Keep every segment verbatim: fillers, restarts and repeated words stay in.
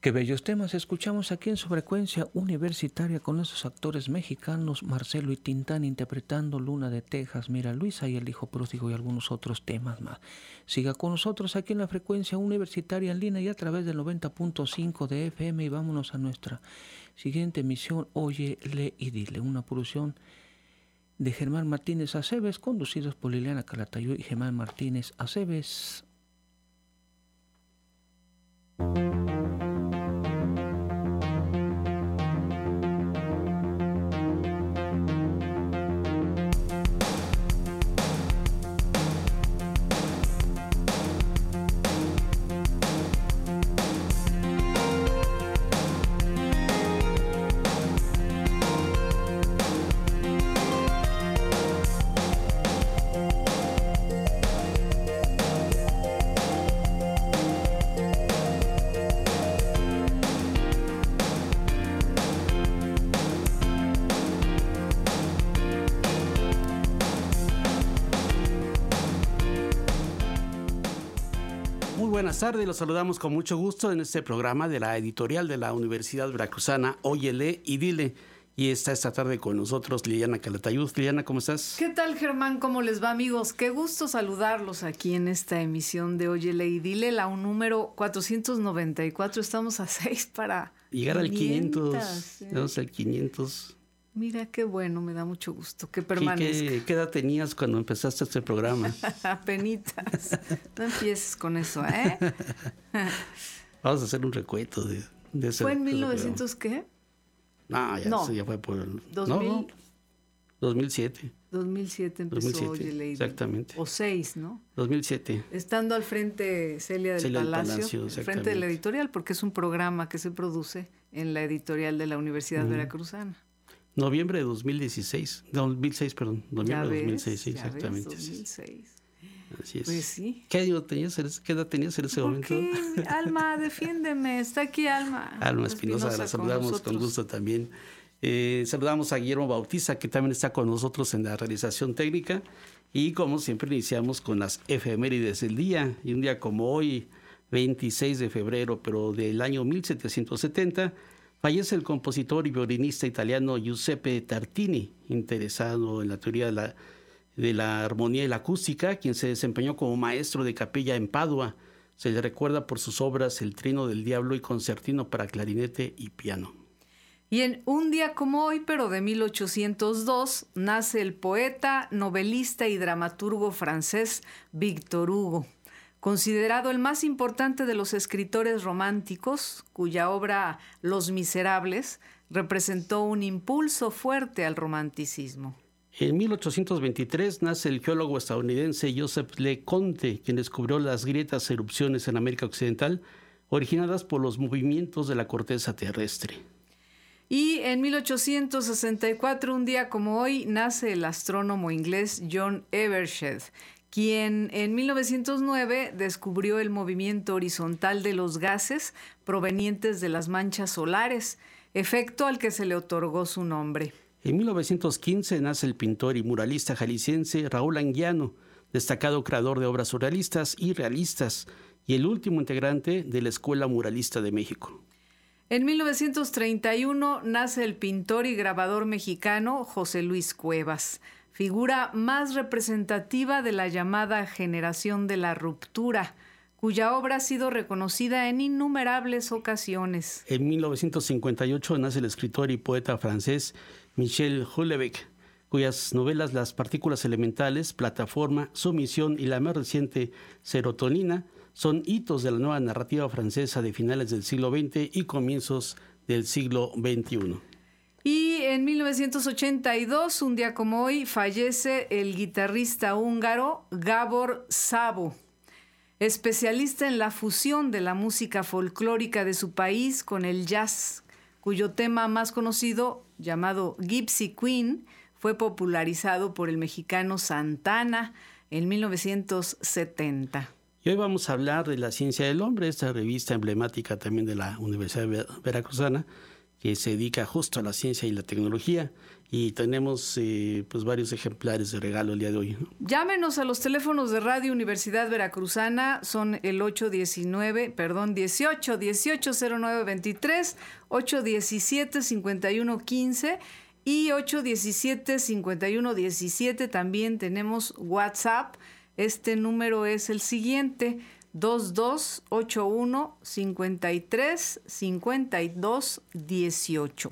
Qué bellos temas escuchamos aquí en su frecuencia universitaria con esos actores mexicanos, Marcelo y Tintán interpretando Luna de Texas, Mira Luisa y El Hijo Pródigo y algunos otros temas más. Siga con nosotros aquí en la frecuencia universitaria en línea y a través del noventa punto cinco de F M y vámonos a nuestra siguiente emisión, Oye, Lee y Dile, una producción de Germán Martínez Aceves, conducidos por Liliana Calatayud y Germán Martínez Aceves. Buenas tardes, los saludamos con mucho gusto en este programa de la editorial de la Universidad Veracruzana, Oye, Lee y Dile. Y está esta tarde con nosotros Liliana Calatayud. Liliana, ¿cómo estás? ¿Qué tal, Germán? ¿Cómo les va, amigos? Qué gusto saludarlos aquí en esta emisión de Oye, Lee y Dile, la número cuatrocientos noventa y cuatro. Estamos a seis para llegar al quinientos. Estamos al quinientos. Mira, qué bueno, me da mucho gusto que permanezca. ¿Qué, qué edad tenías cuando empezaste este programa? Apenitas. No empieces con eso, ¿eh? Vamos a hacer un recuento de, de ese. ¿Fue en mil novecientos qué? No, ya, no. Eso ya fue por el... dos mil, no, dos mil siete. dos mil siete empezó dos mil siete, Oye, Lee y Dile. Exactamente. O seis, ¿no? dos mil siete. Estando al frente Celia del Celia Palacio, del Palacio, al frente de la editorial, porque es un programa que se produce en la editorial de la Universidad mm. Veracruzana. Noviembre de dos mil dieciséis, dos mil seis, perdón, noviembre de dos mil seis, exactamente. Ves, dos mil seis. Así es. Pues sí. ¿Qué edad tenías, qué edad tenías en ese ¿Por momento? qué? Alma, defiéndeme, está aquí Alma. Alma Espinosa, la saludamos con, con gusto también. Eh, saludamos a Guillermo Bautista, que también está con nosotros en la realización técnica. Y como siempre iniciamos con las efemérides del día. Y un día como hoy, veintiséis de febrero, pero del año mil setecientos setenta, fallece el compositor y violinista italiano Giuseppe Tartini, interesado en la teoría de la, de la armonía y la acústica, quien se desempeñó como maestro de capilla en Padua. Se le recuerda por sus obras El Trino del Diablo y Concertino para clarinete y piano. Y en un día como hoy, pero de mil ochocientos dos, nace el poeta, novelista y dramaturgo francés Victor Hugo, considerado el más importante de los escritores románticos, cuya obra Los Miserables representó un impulso fuerte al romanticismo. En mil ochocientos veintitrés nace el geólogo estadounidense Joseph Le Conte, quien descubrió las grietas erupciones en América Occidental, originadas por los movimientos de la corteza terrestre. Y en mil ochocientos sesenta y cuatro, un día como hoy, nace el astrónomo inglés John Evershed, quien en mil novecientos nueve descubrió el movimiento horizontal de los gases provenientes de las manchas solares, efecto al que se le otorgó su nombre. En mil novecientos quince nace el pintor y muralista jalisciense Raúl Anguiano, destacado creador de obras surrealistas y realistas, y el último integrante de la Escuela Muralista de México. En mil novecientos treinta y uno nace el pintor y grabador mexicano José Luis Cuevas, figura más representativa de la llamada generación de la ruptura, cuya obra ha sido reconocida en innumerables ocasiones. En mil novecientos cincuenta y ocho nace el escritor y poeta francés Michel Houellebecq, cuyas novelas Las partículas elementales, Plataforma, Sumisión y la más reciente Serotonina son hitos de la nueva narrativa francesa de finales del siglo veinte y comienzos del siglo veintiuno. Y en mil novecientos ochenta y dos, un día como hoy, fallece el guitarrista húngaro Gábor Szabó, especialista en la fusión de la música folclórica de su país con el jazz, cuyo tema más conocido, llamado Gypsy Queen, fue popularizado por el mexicano Santana en mil novecientos setenta. Y hoy vamos a hablar de La Ciencia del Hombre, esta revista emblemática también de la Universidad Veracruzana, que se dedica justo a la ciencia y la tecnología. Y tenemos eh, pues varios ejemplares de regalo el día de hoy, ¿no? Llámenos a los teléfonos de Radio Universidad Veracruzana, son el ocho diecinueve, perdón, dieciocho, dieciocho cero nueve veintitrés, ocho diecisiete cincuenta y uno quince y ocho diecisiete cincuenta y uno diecisiete. También tenemos WhatsApp. Este número es el siguiente: dos dos ocho uno cincuenta y tres cincuenta y dos dieciocho.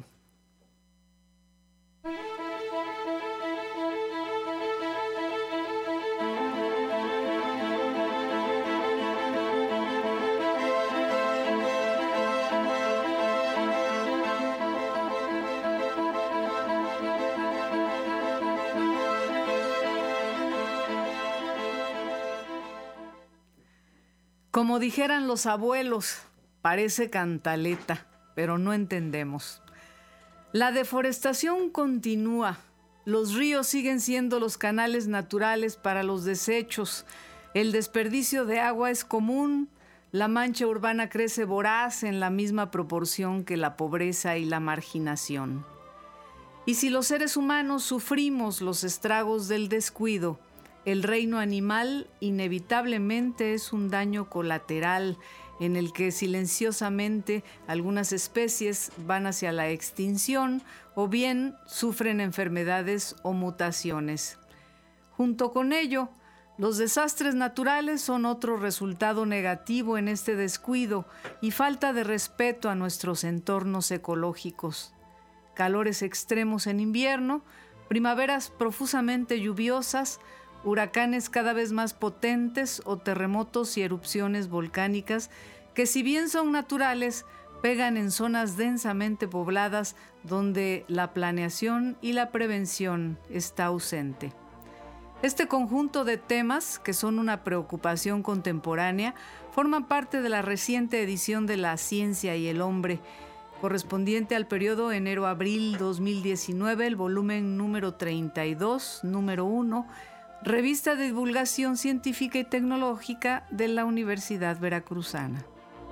Como dijeran los abuelos, parece cantaleta, pero no entendemos. La deforestación continúa. Los ríos siguen siendo los canales naturales para los desechos. El desperdicio de agua es común. La mancha urbana crece voraz en la misma proporción que la pobreza y la marginación. Y si los seres humanos sufrimos los estragos del descuido, el reino animal inevitablemente es un daño colateral en el que silenciosamente algunas especies van hacia la extinción o bien sufren enfermedades o mutaciones. Junto con ello, los desastres naturales son otro resultado negativo en este descuido y falta de respeto a nuestros entornos ecológicos. Calores extremos en invierno, primaveras profusamente lluviosas, huracanes cada vez más potentes o terremotos y erupciones volcánicas que, si bien son naturales, pegan en zonas densamente pobladas donde la planeación y la prevención está ausente. Este conjunto de temas, que son una preocupación contemporánea, forman parte de la reciente edición de La Ciencia y el Hombre, correspondiente al periodo enero-abril dos mil diecinueve, el volumen número treinta y dos, número uno, Revista de Divulgación Científica y Tecnológica de la Universidad Veracruzana.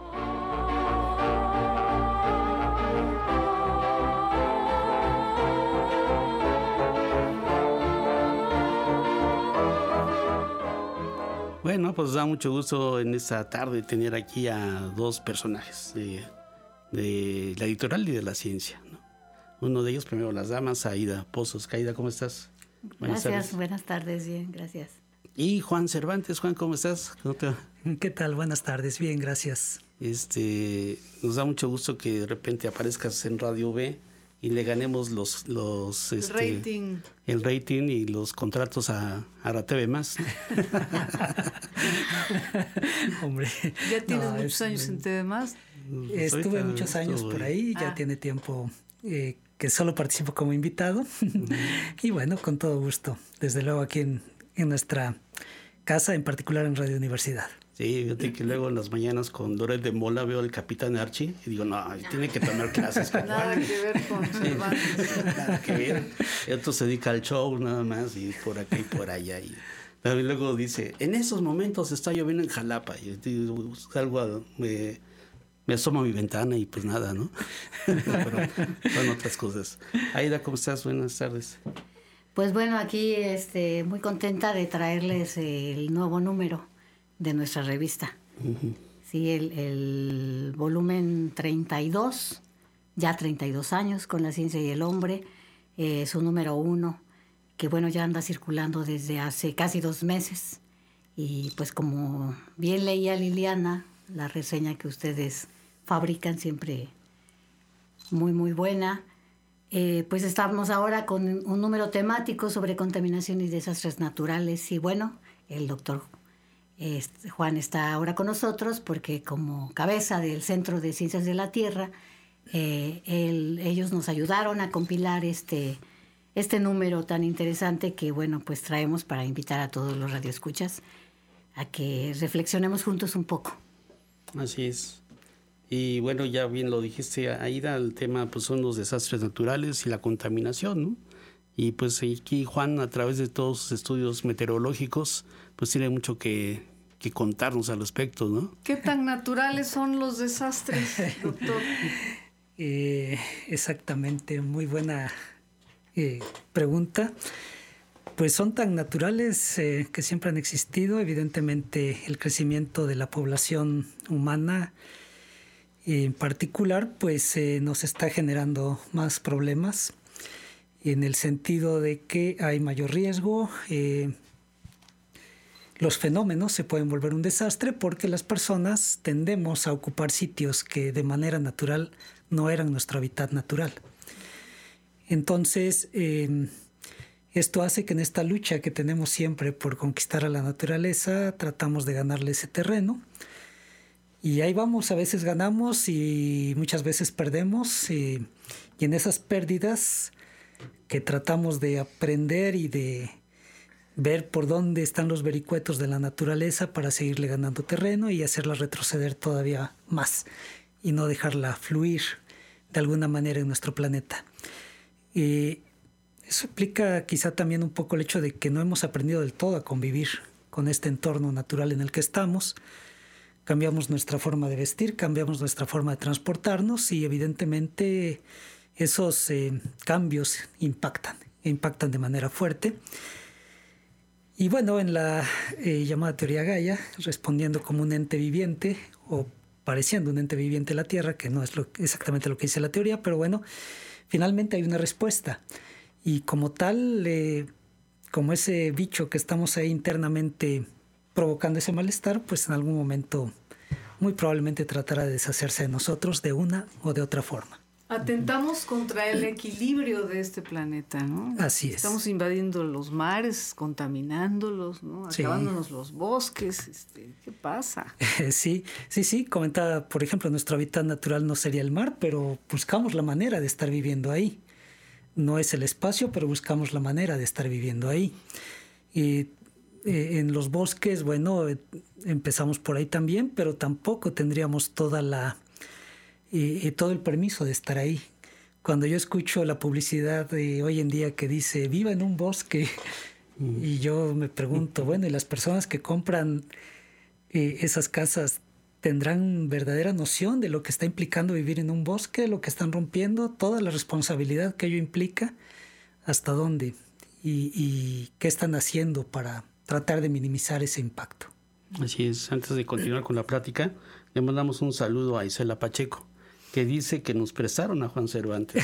Bueno, pues da mucho gusto en esta tarde tener aquí a dos personajes de, de la editorial y de la ciencia, ¿no? Uno de ellos, primero las damas, Aida Pozos. Aida, ¿cómo estás? Buenas gracias, tardes. Buenas tardes, bien, gracias. Y Juan Cervantes. Juan, ¿cómo estás? ¿Cómo te va? ¿Qué tal? Buenas tardes, bien, gracias. Este, nos da mucho gusto que de repente aparezcas en Radio B y le ganemos los, los el este, rating. el rating y los contratos a, a la T V más. Hombre. ¿Ya tienes no, muchos es, años en T V más? Estuve muchos años por ahí, ya ah. tiene tiempo eh, que solo participo como invitado. Uh-huh. Y bueno, con todo gusto, desde luego aquí en, en nuestra casa, en particular en Radio Universidad. Sí, fíjate que luego en las mañanas con Doret de Mola veo al Capitán Archie y digo, no, tiene que tomar clases. Con nada Juan. Que ver con Cervantes. Nada que ver. Y otro se dedica al show nada más y por acá y por allá. Y también luego dice, en esos momentos está lloviendo en Jalapa. Y yo salgo a... Me, me asomo a mi ventana y pues nada, ¿no? Pero son otras cosas. Aida, ¿cómo estás? Buenas tardes. Pues bueno, aquí este, muy contenta de traerles el nuevo número de nuestra revista. Uh-huh. Sí, el, el volumen treinta y dos, ya treinta y dos años con La Ciencia y el Hombre, eh, su número uno, que bueno, ya anda circulando desde hace casi dos meses. Y pues como bien leía Liliana, la reseña que ustedes fabrican siempre muy, muy buena. Eh, pues estamos ahora con un número temático sobre contaminación y desastres naturales. Y bueno, el doctor este, Juan está ahora con nosotros porque como cabeza del Centro de Ciencias de la Tierra, eh, él, ellos nos ayudaron a compilar este, este número tan interesante que bueno, pues traemos para invitar a todos los radioescuchas a que reflexionemos juntos un poco. Así es. Y bueno, ya bien lo dijiste, Aida, el tema pues son los desastres naturales y la contaminación, ¿no? Y pues aquí Juan, a través de todos sus estudios meteorológicos, pues tiene mucho que, que contarnos al respecto, ¿no? ¿Qué tan naturales son los desastres, doctor? Eh, exactamente, muy buena eh, pregunta. Pues son tan naturales eh, que siempre han existido. Evidentemente el crecimiento de la población humana en particular pues eh, nos está generando más problemas en el sentido de que hay mayor riesgo. Eh, los fenómenos se pueden volver un desastre porque las personas tendemos a ocupar sitios que de manera natural no eran nuestro hábitat natural. Entonces, eh, esto hace que en esta lucha que tenemos siempre por conquistar a la naturaleza, tratamos de ganarle ese terreno. Y ahí vamos, a veces ganamos y muchas veces perdemos. Y, y en esas pérdidas que tratamos de aprender y de ver por dónde están los vericuetos de la naturaleza para seguirle ganando terreno y hacerla retroceder todavía más y no dejarla fluir de alguna manera en nuestro planeta. Y eso implica quizá también un poco el hecho de que no hemos aprendido del todo a convivir con este entorno natural en el que estamos. Cambiamos nuestra forma de vestir, cambiamos nuestra forma de transportarnos y evidentemente esos eh, cambios impactan, impactan de manera fuerte. Y bueno, en la eh, llamada teoría Gaia, respondiendo como un ente viviente o pareciendo un ente viviente la Tierra, que no es lo, exactamente lo que dice la teoría, pero bueno, finalmente hay una respuesta. Y como tal, eh, como ese bicho que estamos ahí internamente provocando ese malestar, pues en algún momento muy probablemente tratará de deshacerse de nosotros de una o de otra forma. Atentamos contra el equilibrio de este planeta, ¿no? Así es. Estamos invadiendo los mares, contaminándolos, ¿no? Sí. Acabándonos los bosques. Este, ¿qué pasa? Sí, sí, sí. Comentaba, por ejemplo, nuestro hábitat natural no sería el mar, pero buscamos la manera de estar viviendo ahí. No es el espacio, pero buscamos la manera de estar viviendo ahí. Y eh, en los bosques, bueno, eh, empezamos por ahí también, pero tampoco tendríamos toda la... Y, y todo el permiso de estar ahí. Cuando yo escucho la publicidad de hoy en día que dice viva en un bosque, mm. y yo me pregunto, bueno, ¿y las personas que compran eh, esas casas tendrán verdadera noción de lo que está implicando vivir en un bosque, lo que están rompiendo, toda la responsabilidad que ello implica, hasta dónde y, y qué están haciendo para tratar de minimizar ese impacto? Así es. Antes de continuar con la plática, le mandamos un saludo a Isela Pacheco, que dice que nos prestaron a Juan Cervantes.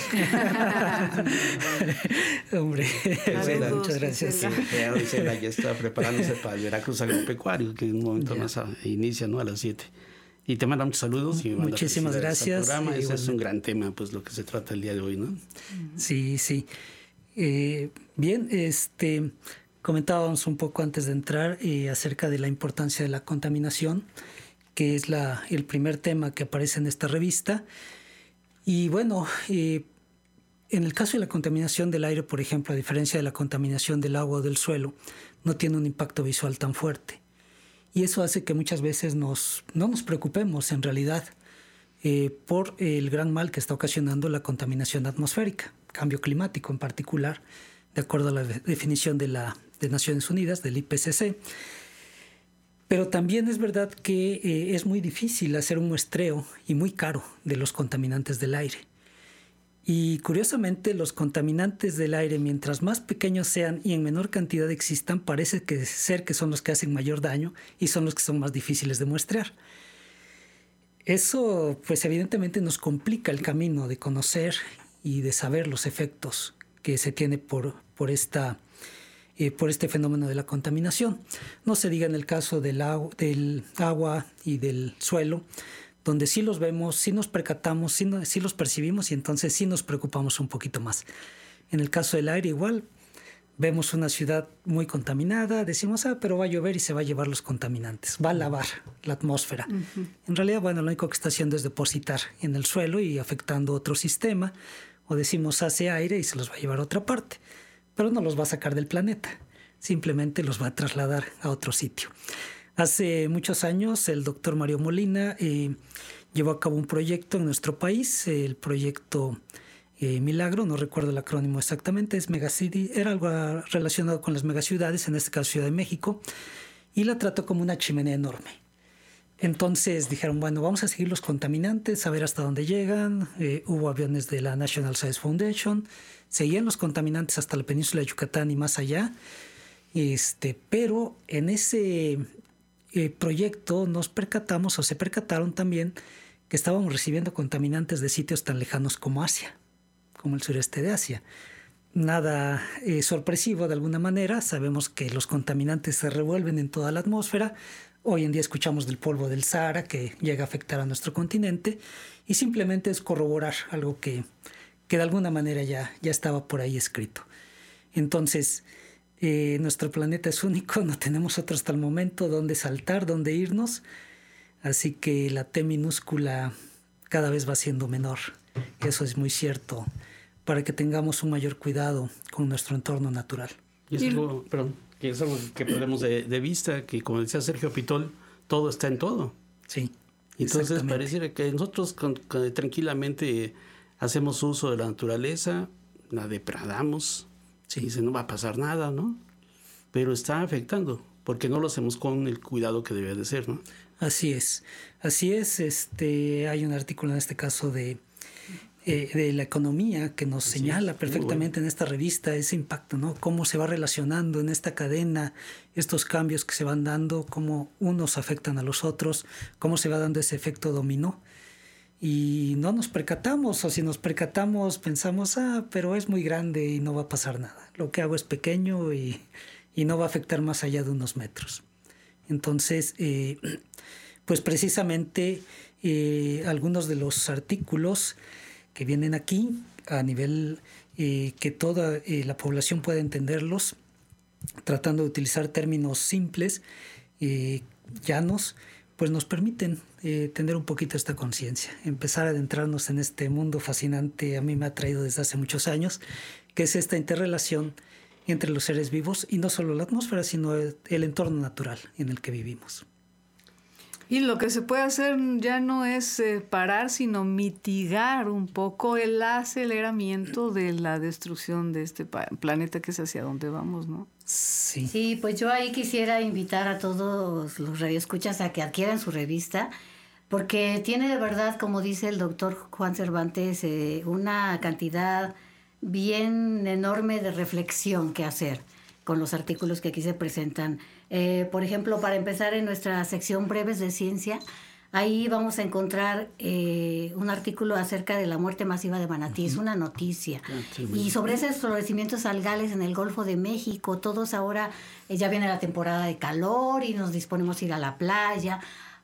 Hombre, Isela, muchas gracias. Sí, Isela ya está preparándose para el Veracruz Agropecuario, que en un momento ya. más a, inicia, ¿no? A las siete. Y te manda muchos saludos. Y muchísimas gracias. Programa. Ese es un gran tema, pues lo que se trata el día de hoy, ¿no? Sí, sí. Eh, bien, este, comentábamos un poco antes de entrar eh, acerca de la importancia de la contaminación, que es la, el primer tema que aparece en esta revista. Y bueno, eh, en el caso de la contaminación del aire, por ejemplo, a diferencia de la contaminación del agua o del suelo, no tiene un impacto visual tan fuerte. Y eso hace que muchas veces nos, no nos preocupemos en realidad eh, por el gran mal que está ocasionando la contaminación atmosférica, cambio climático en particular, de acuerdo a la definición de, la, de Naciones Unidas, del I P C C. Pero también es verdad que eh, es muy difícil hacer un muestreo y muy caro de los contaminantes del aire. Y curiosamente los contaminantes del aire, mientras más pequeños sean y en menor cantidad existan, parece que ser que son los que hacen mayor daño y son los que son más difíciles de muestrear. Eso pues evidentemente nos complica el camino de conocer y de saber los efectos que se tiene por, por esta... Eh, por este fenómeno de la contaminación. No se diga en el caso del, agu- del agua y del suelo, donde sí los vemos, sí nos percatamos, sí, no, sí los percibimos y entonces sí nos preocupamos un poquito más. En el caso del aire igual, vemos una ciudad muy contaminada, decimos, ah, pero va a llover y se va a llevar los contaminantes, va a lavar la atmósfera. Uh-huh. En realidad, bueno, lo único que está haciendo es depositar en el suelo y afectando otro sistema, o decimos hace aire y se los va a llevar a otra parte. Pero no los va a sacar del planeta, simplemente los va a trasladar a otro sitio. Hace muchos años el doctor Mario Molina eh, llevó a cabo un proyecto en nuestro país, el proyecto eh, Milagro, no recuerdo el acrónimo exactamente, es Megacity, era algo relacionado con las megaciudades, en este caso Ciudad de México, y la trató como una chimenea enorme. entonces dijeron, bueno, vamos a seguir los contaminantes, a ver hasta dónde llegan. Eh, hubo aviones de la National Science Foundation, seguían los contaminantes hasta la península de Yucatán y más allá. Este, pero en ese eh, proyecto nos percatamos, o se percataron también, que estábamos recibiendo contaminantes de sitios tan lejanos como Asia, como el sureste de Asia. Nada eh, sorpresivo de alguna manera, sabemos que los contaminantes se revuelven en toda la atmósfera. Hoy en día escuchamos del polvo del Sahara que llega a afectar a nuestro continente, y simplemente es corroborar algo que, que de alguna manera ya, ya estaba por ahí escrito. Entonces, eh, nuestro planeta es único, no tenemos otro hasta el momento dónde saltar, dónde irnos, así que la T minúscula cada vez va siendo menor. Eso es muy cierto, para que tengamos un mayor cuidado con nuestro entorno natural. Y es algo, perdón, que es algo que perdemos de, de vista, que como decía Sergio Pitol, todo está en todo. Sí. Entonces pareciera que nosotros con, con, tranquilamente hacemos uso de la naturaleza, la depredamos, sí. Dice, no va a pasar nada, ¿no? Pero está afectando, porque no lo hacemos con el cuidado que debe de ser, ¿no? Así es, así es. Este, hay un artículo en este caso de, eh, de la economía que nos sí, señala perfectamente bueno. En esta revista ese impacto, ¿no? Cómo se va relacionando en esta cadena estos cambios que se van dando, cómo unos afectan a los otros, cómo se va dando ese efecto dominó. Y no nos percatamos, o si nos percatamos pensamos, ah, pero es muy grande y no va a pasar nada. Lo que hago es pequeño y, y no va a afectar más allá de unos metros. Entonces, eh, pues precisamente eh, algunos de los artículos que vienen aquí a nivel eh, que toda eh, la población pueda entenderlos, tratando de utilizar términos simples, eh, llanos, pues nos permiten eh, tener un poquito esta conciencia, empezar a adentrarnos en este mundo fascinante, a mí me ha traído desde hace muchos años, que es esta interrelación entre los seres vivos y no solo la atmósfera, sino el, el entorno natural en el que vivimos. Y lo que se puede hacer ya no es eh, parar, sino mitigar un poco el aceleramiento de la destrucción de este pa- planeta, que es hacia donde vamos, ¿no? Sí. Sí, pues yo ahí quisiera invitar a todos los radioescuchas a que adquieran su revista, porque tiene de verdad, como dice el doctor Juan Cervantes, eh, una cantidad bien enorme de reflexión que hacer con los artículos que aquí se presentan. Eh, por ejemplo, para empezar, en nuestra sección Breves de Ciencia, ahí vamos a encontrar eh, un artículo acerca de la muerte masiva de manatí, uh-huh. Es una noticia. Sí, y sobre esos florecimientos algales en el Golfo de México, todos ahora, eh, ya viene la temporada de calor y nos disponemos a ir a la playa,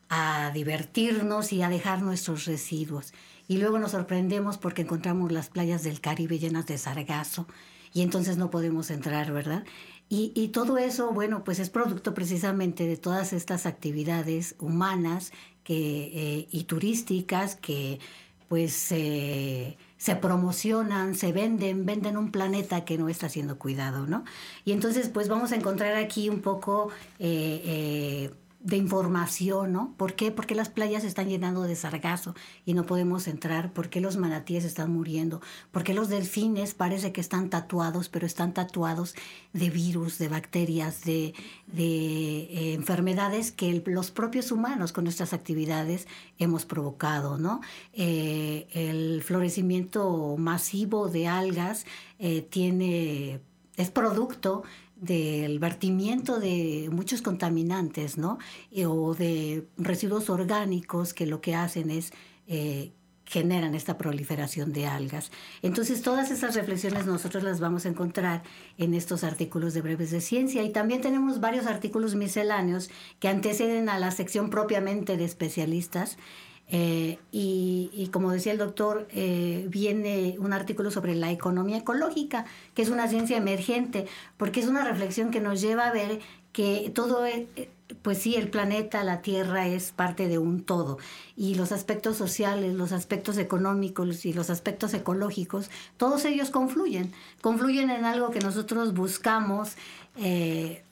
a divertirnos y a dejar nuestros residuos. Y luego nos sorprendemos porque encontramos las playas del Caribe llenas de sargazo y entonces no podemos entrar, ¿verdad? Y, y todo eso, bueno, pues es producto precisamente de todas estas actividades humanas que, eh, y turísticas que pues eh, se promocionan, se venden, venden un planeta que no está siendo cuidado, ¿no? Y entonces pues vamos a encontrar aquí un poco eh, eh, de información, ¿no? ¿Por qué? Porque las playas se están llenando de sargazo y no podemos entrar. ¿Por qué los manatíes están muriendo? ¿Por qué los delfines parece que están tatuados, pero están tatuados de virus, de bacterias, de, de eh, enfermedades que el, los propios humanos con nuestras actividades hemos provocado, ¿no? Eh, el florecimiento masivo de algas eh, tiene, es producto del vertimiento de muchos contaminantes, ¿no? Eh, o de residuos orgánicos que lo que hacen es eh, generan esta proliferación de algas. Entonces, todas esas reflexiones nosotros las vamos a encontrar en estos artículos de Breves de Ciencia, y también tenemos varios artículos misceláneos que anteceden a la sección propiamente de especialistas. Eh, y, y como decía el doctor, eh, viene un artículo sobre la economía ecológica, que es una ciencia emergente, porque es una reflexión que nos lleva a ver que todo es, pues sí, el planeta, la Tierra es parte de un todo, y los aspectos sociales, los aspectos económicos y los aspectos ecológicos, todos ellos confluyen, confluyen en algo que nosotros buscamos, eh,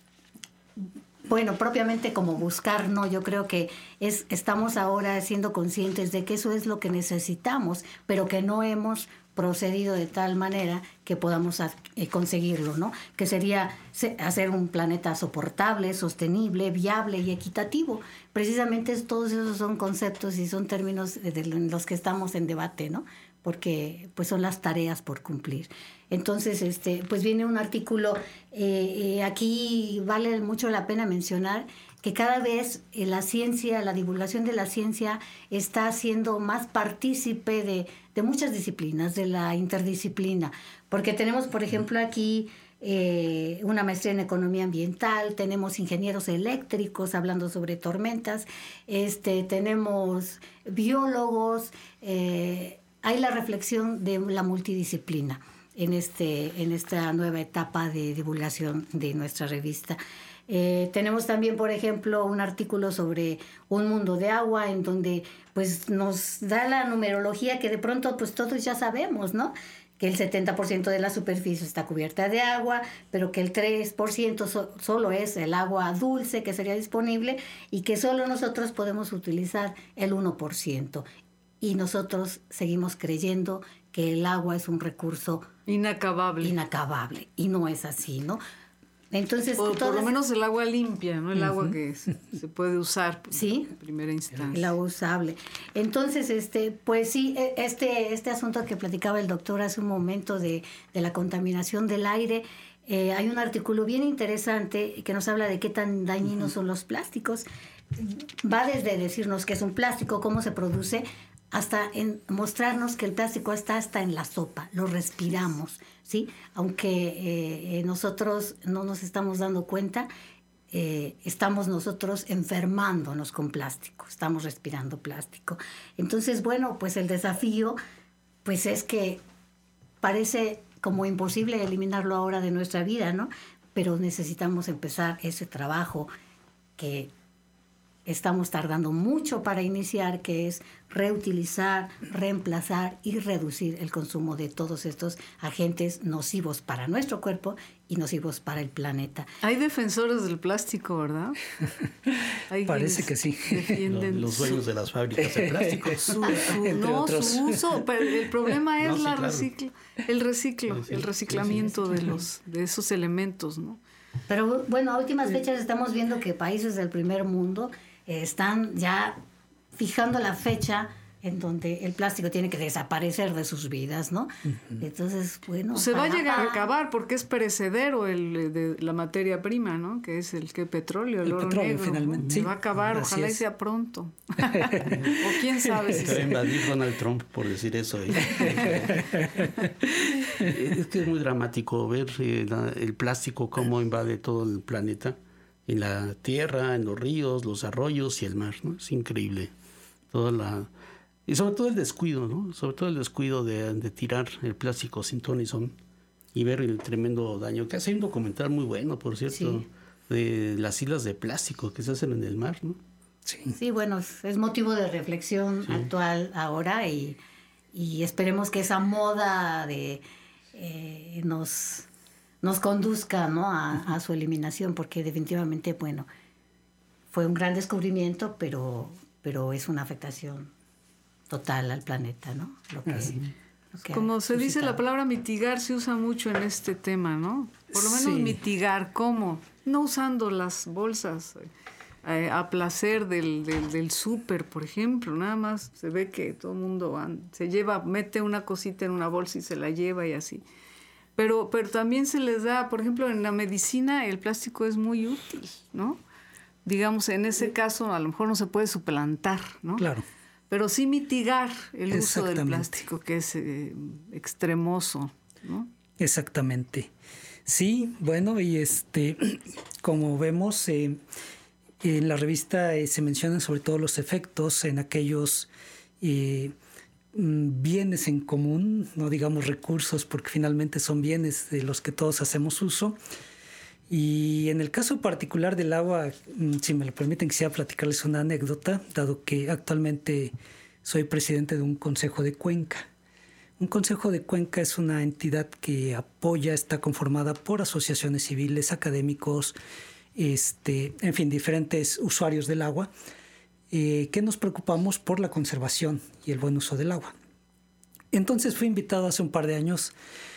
bueno, propiamente como buscar, no, yo creo que es, estamos ahora siendo conscientes de que eso es lo que necesitamos, pero que no hemos procedido de tal manera que podamos a, eh, conseguirlo, ¿no? Que sería se, hacer un planeta soportable, sostenible, viable y equitativo. Precisamente es, todos esos son conceptos y son términos de, de los que estamos en debate, ¿no? Porque pues son las tareas por cumplir. Entonces, este, pues viene un artículo, eh, eh, aquí vale mucho la pena mencionar que cada vez eh, la ciencia, la divulgación de la ciencia está siendo más partícipe de, de muchas disciplinas, de la interdisciplina, porque tenemos, por ejemplo, aquí eh, una maestría en economía ambiental, tenemos ingenieros eléctricos hablando sobre tormentas, este, tenemos biólogos, eh, hay la reflexión de la multidisciplina en, este, en esta nueva etapa de divulgación de nuestra revista. Eh, tenemos también, por ejemplo, un artículo sobre un mundo de agua en donde pues, nos da la numerología que de pronto pues, todos ya sabemos, ¿no? Que el setenta por ciento de la superficie está cubierta de agua, pero que el tres por ciento so- solo es el agua dulce que sería disponible y que solo nosotros podemos utilizar el uno por ciento. Y nosotros seguimos creyendo que el agua es un recurso inacabable. Inacabable. Y no es así, ¿no? Entonces, o todas... por lo menos el agua limpia, ¿no? El uh-huh. agua que se, se puede usar ¿sí? en primera instancia. El agua usable. Entonces, este, pues sí, este, este asunto que platicaba el doctor hace un momento de, de la contaminación del aire, eh, hay un artículo bien interesante que nos habla de qué tan dañinos uh-huh. son los plásticos. Va desde decirnos qué es un plástico, cómo se produce, hasta en mostrarnos que el plástico está hasta en la sopa, lo respiramos, ¿sí? Aunque eh, nosotros no nos estamos dando cuenta, eh, estamos nosotros enfermándonos con plástico, estamos respirando plástico. Entonces, bueno, pues el desafío pues es que parece como imposible eliminarlo ahora de nuestra vida, ¿no? Pero necesitamos empezar ese trabajo que estamos tardando mucho para iniciar, que es reutilizar, reemplazar y reducir el consumo de todos estos agentes nocivos para nuestro cuerpo y nocivos para el planeta. Hay defensores del plástico, ¿verdad? Hay Parece que sí. Defienden los, los dueños de las fábricas de plástico. Su, su, no, otros. su uso, pero el problema es no, sí, la claro. recicla, el reciclo, sí, el reciclamiento sí, sí, sí, de los de esos elementos, ¿no? Pero bueno, a últimas fechas estamos viendo que países del primer mundo están ya fijando la fecha en donde el plástico tiene que desaparecer de sus vidas, ¿no? Uh-huh. Entonces, bueno... Se va a llegar a acabar porque es perecedero el de la materia prima, ¿no? Que es el que petróleo, el, el oro petróleo, negro. Finalmente. ¿No? Sí. Se va a acabar, así ojalá es. Y sea pronto. O quién sabe si... Se va a invadir Donald Trump por decir eso. ¿eh? Es que es muy dramático ver eh, la, el plástico cómo invade todo el planeta. En la tierra, en los ríos, los arroyos y el mar, ¿no? Es increíble. Toda la... Y sobre todo el descuido, ¿no? Sobre todo el descuido de, de tirar el plástico sin ton y son y ver el tremendo daño. Que hace un documental muy bueno, por cierto, sí. De las islas de plástico que se hacen en el mar, ¿no? Sí, sí, bueno, es motivo de reflexión sí. actual ahora y, y esperemos que esa moda de eh, nos... nos conduzca, ¿no? a, a su eliminación, porque definitivamente, bueno, fue un gran descubrimiento, pero, pero es una afectación total al planeta, ¿no? Lo que, lo que Como se dice, la palabra mitigar se usa mucho en este tema, ¿no? Por lo menos sí. mitigar, ¿cómo? No usando las bolsas eh, a placer del, del, del súper, por ejemplo, nada más se ve que todo el mundo se lleva, mete una cosita en una bolsa y se la lleva y así. Pero, pero también se les da, por ejemplo, en la medicina el plástico es muy útil, ¿no? Digamos, en ese caso a lo mejor no se puede suplantar, ¿no? Claro. Pero sí mitigar el uso del plástico, que es eh, extremoso, ¿no? Exactamente. Sí, bueno, y este, como vemos, eh, en la revista eh, se mencionan sobre todo los efectos en aquellos... Eh, bienes en común, no digamos recursos, porque finalmente son bienes de los que todos hacemos uso. Y en el caso particular del agua, si me lo permiten, quisiera platicarles una anécdota, dado que actualmente soy presidente de un consejo de cuenca. Un consejo de cuenca es una entidad que apoya, está conformada por asociaciones civiles, académicos, este, en fin, diferentes usuarios del agua, Eh, que nos preocupamos por la conservación y el buen uso del agua. Entonces fui invitado hace un par de años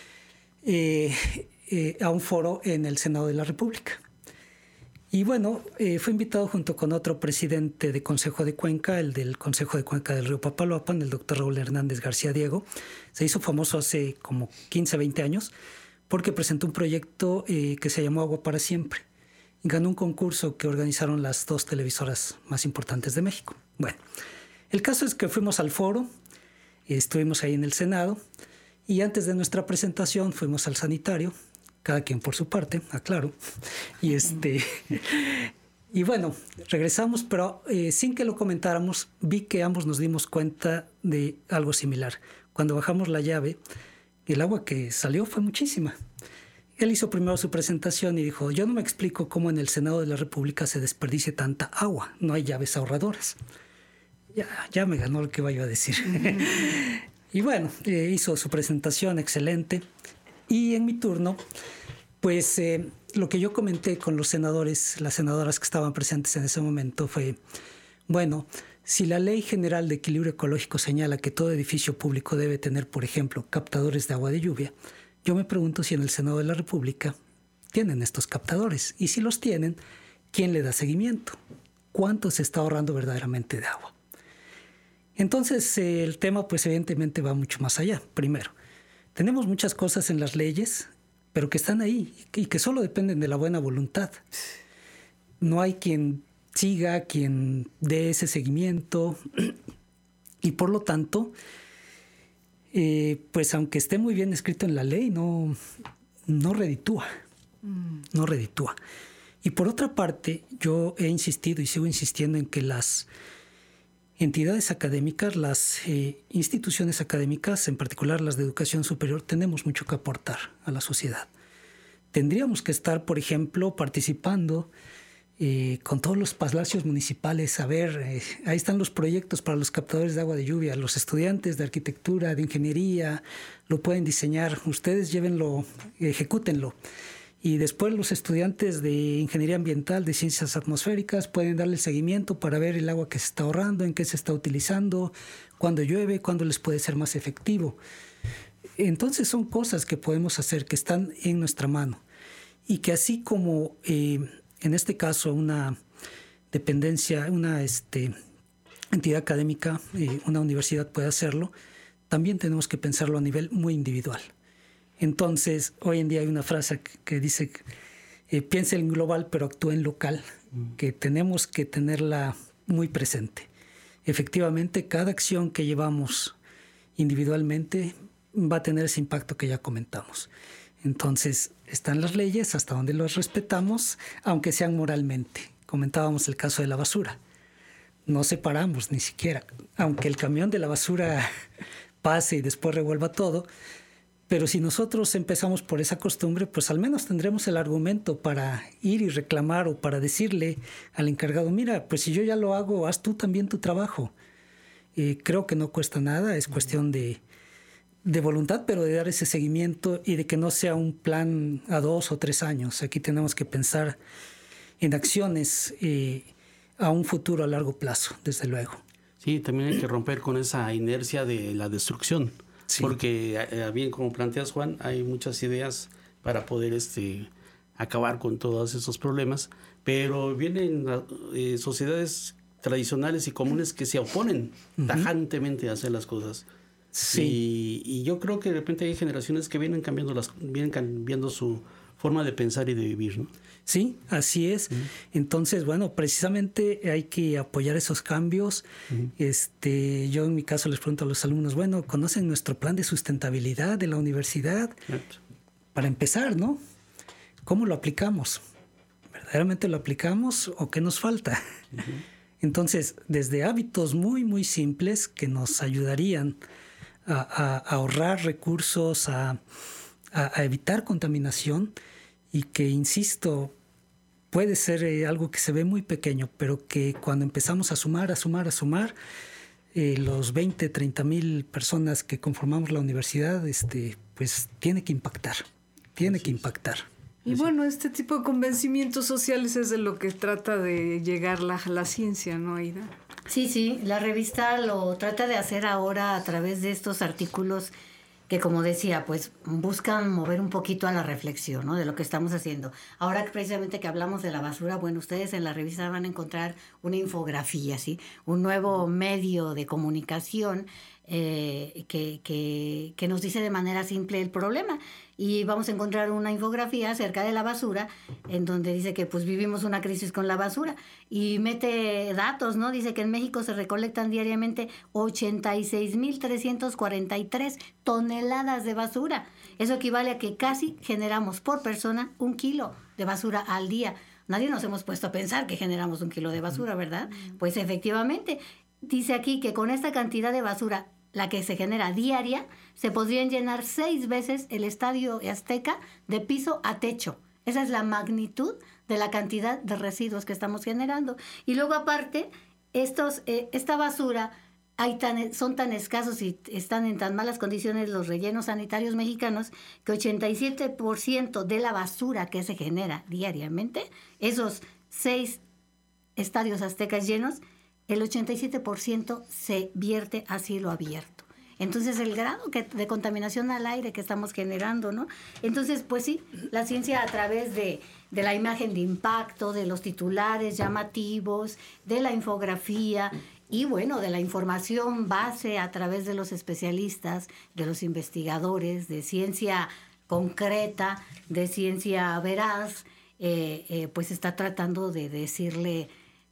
eh, eh, a un foro en el Senado de la República. Y bueno, eh, fui invitado junto con otro presidente de Consejo de Cuenca, el del Consejo de Cuenca del Río Papaloapan, el doctor Raúl Hernández García Diego. Se hizo famoso hace como quince, veinte años porque presentó un proyecto eh, que se llamó Agua para Siempre. Y ganó un concurso que organizaron las dos televisoras más importantes de México. Bueno, el caso es que fuimos al foro, estuvimos ahí en el Senado, y antes de nuestra presentación fuimos al sanitario, cada quien por su parte, aclaro. Y, este, y bueno, regresamos, pero eh, sin que lo comentáramos, vi que ambos nos dimos cuenta de algo similar. Cuando bajamos la llave, el agua que salió fue muchísima. Él hizo primero su presentación y dijo, yo no me explico cómo en el Senado de la República se desperdicie tanta agua, no hay llaves ahorradoras. Ya, ya me ganó lo que iba yo a decir. Y bueno, eh, hizo su presentación excelente. Y en mi turno, pues eh, lo que yo comenté con los senadores, las senadoras que estaban presentes en ese momento fue, bueno, si la Ley General de Equilibrio Ecológico señala que todo edificio público debe tener, por ejemplo, captadores de agua de lluvia, yo me pregunto si en el Senado de la República tienen estos captadores. Y si los tienen, ¿quién le da seguimiento? ¿Cuánto se está ahorrando verdaderamente de agua? Entonces, eh, el tema, pues evidentemente va mucho más allá. Primero, tenemos muchas cosas en las leyes, pero que están ahí y que solo dependen de la buena voluntad. No hay quien siga, quien dé ese seguimiento y por lo tanto, eh, pues aunque esté muy bien escrito en la ley, no, no reditúa, mm. no reditúa. Y por otra parte, yo he insistido y sigo insistiendo en que las entidades académicas, las eh, instituciones académicas, en particular las de educación superior, tenemos mucho que aportar a la sociedad. Tendríamos que estar, por ejemplo, participando eh, con todos los palacios municipales. A ver, eh, ahí están los proyectos para los captadores de agua de lluvia. Los estudiantes de arquitectura, de ingeniería, lo pueden diseñar. Ustedes llévenlo, ejecútenlo. Y después los estudiantes de ingeniería ambiental, de ciencias atmosféricas, pueden darle seguimiento para ver el agua que se está ahorrando, en qué se está utilizando, cuándo llueve, cuándo les puede ser más efectivo. Entonces son cosas que podemos hacer, que están en nuestra mano. Y que así como eh, en este caso una dependencia, una este, entidad académica, eh, una universidad puede hacerlo, también tenemos que pensarlo a nivel muy individual. Entonces, hoy en día hay una frase que, que dice, eh, piensa en global pero actúa en local, mm. que tenemos que tenerla muy presente. Efectivamente, cada acción que llevamos individualmente va a tener ese impacto que ya comentamos. Entonces, están las leyes, hasta donde las respetamos, aunque sean moralmente. Comentábamos el caso de la basura. No separamos ni siquiera, aunque el camión de la basura pase y después revuelva todo. Pero si nosotros empezamos por esa costumbre, pues al menos tendremos el argumento para ir y reclamar o para decirle al encargado, mira, pues si yo ya lo hago, haz tú también tu trabajo. Eh, creo que no cuesta nada, es cuestión de, de voluntad, pero de dar ese seguimiento y de que no sea un plan a dos o tres años. Aquí tenemos que pensar en acciones eh, a un futuro a largo plazo, desde luego. Sí, también hay que romper con esa inercia de la destrucción. Sí. Porque, bien como planteas, Juan, hay muchas ideas para poder este, acabar con todos esos problemas, pero vienen eh, sociedades tradicionales y comunes que se oponen uh-huh. tajantemente a hacer las cosas. Sí. Y, y yo creo que de repente hay generaciones que vienen cambiando, las, vienen cambiando su forma de pensar y de vivir, ¿no? Sí, así es. Uh-huh. Entonces, bueno, precisamente hay que apoyar esos cambios. Uh-huh. Este, yo en mi caso les pregunto a los alumnos, bueno, ¿conocen nuestro plan de sustentabilidad de la universidad? Uh-huh. Para empezar, ¿no? ¿Cómo lo aplicamos? ¿Verdaderamente lo aplicamos o qué nos falta? Uh-huh. Entonces, desde hábitos muy, muy simples que nos ayudarían a, a, a ahorrar recursos, a, a, a evitar contaminación, y que, insisto, puede ser eh, algo que se ve muy pequeño, pero que cuando empezamos a sumar, a sumar, a sumar, eh, los veinte, treinta mil personas que conformamos la universidad, este, pues tiene que impactar, tiene Así que impactar. Y bueno, este tipo de convencimientos sociales es de lo que trata de llegar la, la ciencia, ¿no, Aida? Sí, sí, la revista lo trata de hacer ahora a través de estos artículos que, como decía, pues buscan mover un poquito a la reflexión, ¿no?, de lo que estamos haciendo. Ahora precisamente que hablamos de la basura, bueno, ustedes en la revista van a encontrar una infografía, ¿sí? Un nuevo medio de comunicación eh, que, que, que nos dice de manera simple el problema. Y vamos a encontrar una infografía acerca de la basura, en donde dice que pues vivimos una crisis con la basura, y mete datos, ¿no? Dice que en México se recolectan diariamente ochenta y seis mil trescientos cuarenta y tres toneladas de basura. Eso equivale a que casi generamos por persona un kilo de basura al día. Nadie nos hemos puesto a pensar que generamos un kilo de basura, ¿verdad? Pues efectivamente, dice aquí que con esta cantidad de basura, la que se genera diaria, se podrían llenar seis veces el Estadio Azteca de piso a techo. Esa es la magnitud de la cantidad de residuos que estamos generando. Y luego aparte, estos, eh, esta basura hay tan, son tan escasos y están en tan malas condiciones los rellenos sanitarios mexicanos que ochenta y siete por ciento de la basura que se genera diariamente, esos seis estadios aztecas llenos, el ochenta y siete por ciento se vierte a cielo abierto. Entonces, el grado que, de contaminación al aire que estamos generando, ¿no? Entonces, pues sí, la ciencia a través de, de la imagen de impacto, de los titulares llamativos, de la infografía y, bueno, de la información base a través de los especialistas, de los investigadores, de ciencia concreta, de ciencia veraz, eh, eh, pues está tratando de decirle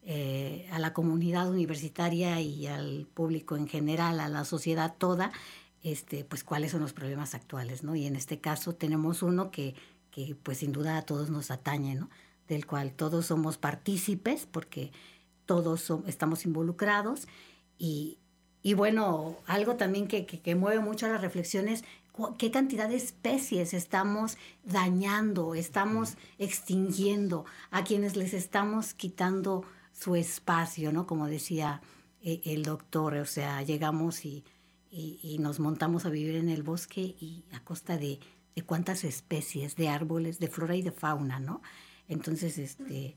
Eh, a la comunidad universitaria y al público en general, a la sociedad toda, este, pues cuáles son los problemas actuales, ¿no? Y en este caso tenemos uno que, que pues sin duda a todos nos atañe, ¿no? Del cual todos somos partícipes porque todos son, estamos involucrados y, y bueno, algo también que, que, que mueve mucho a las reflexiones, qué cantidad de especies estamos dañando, estamos extinguiendo, a quienes les estamos quitando su espacio, ¿no? Como decía eh, el doctor, o sea, llegamos y, y, y nos montamos a vivir en el bosque y a costa de, de cuántas especies, de árboles, de flora y de fauna, ¿no? Entonces, este...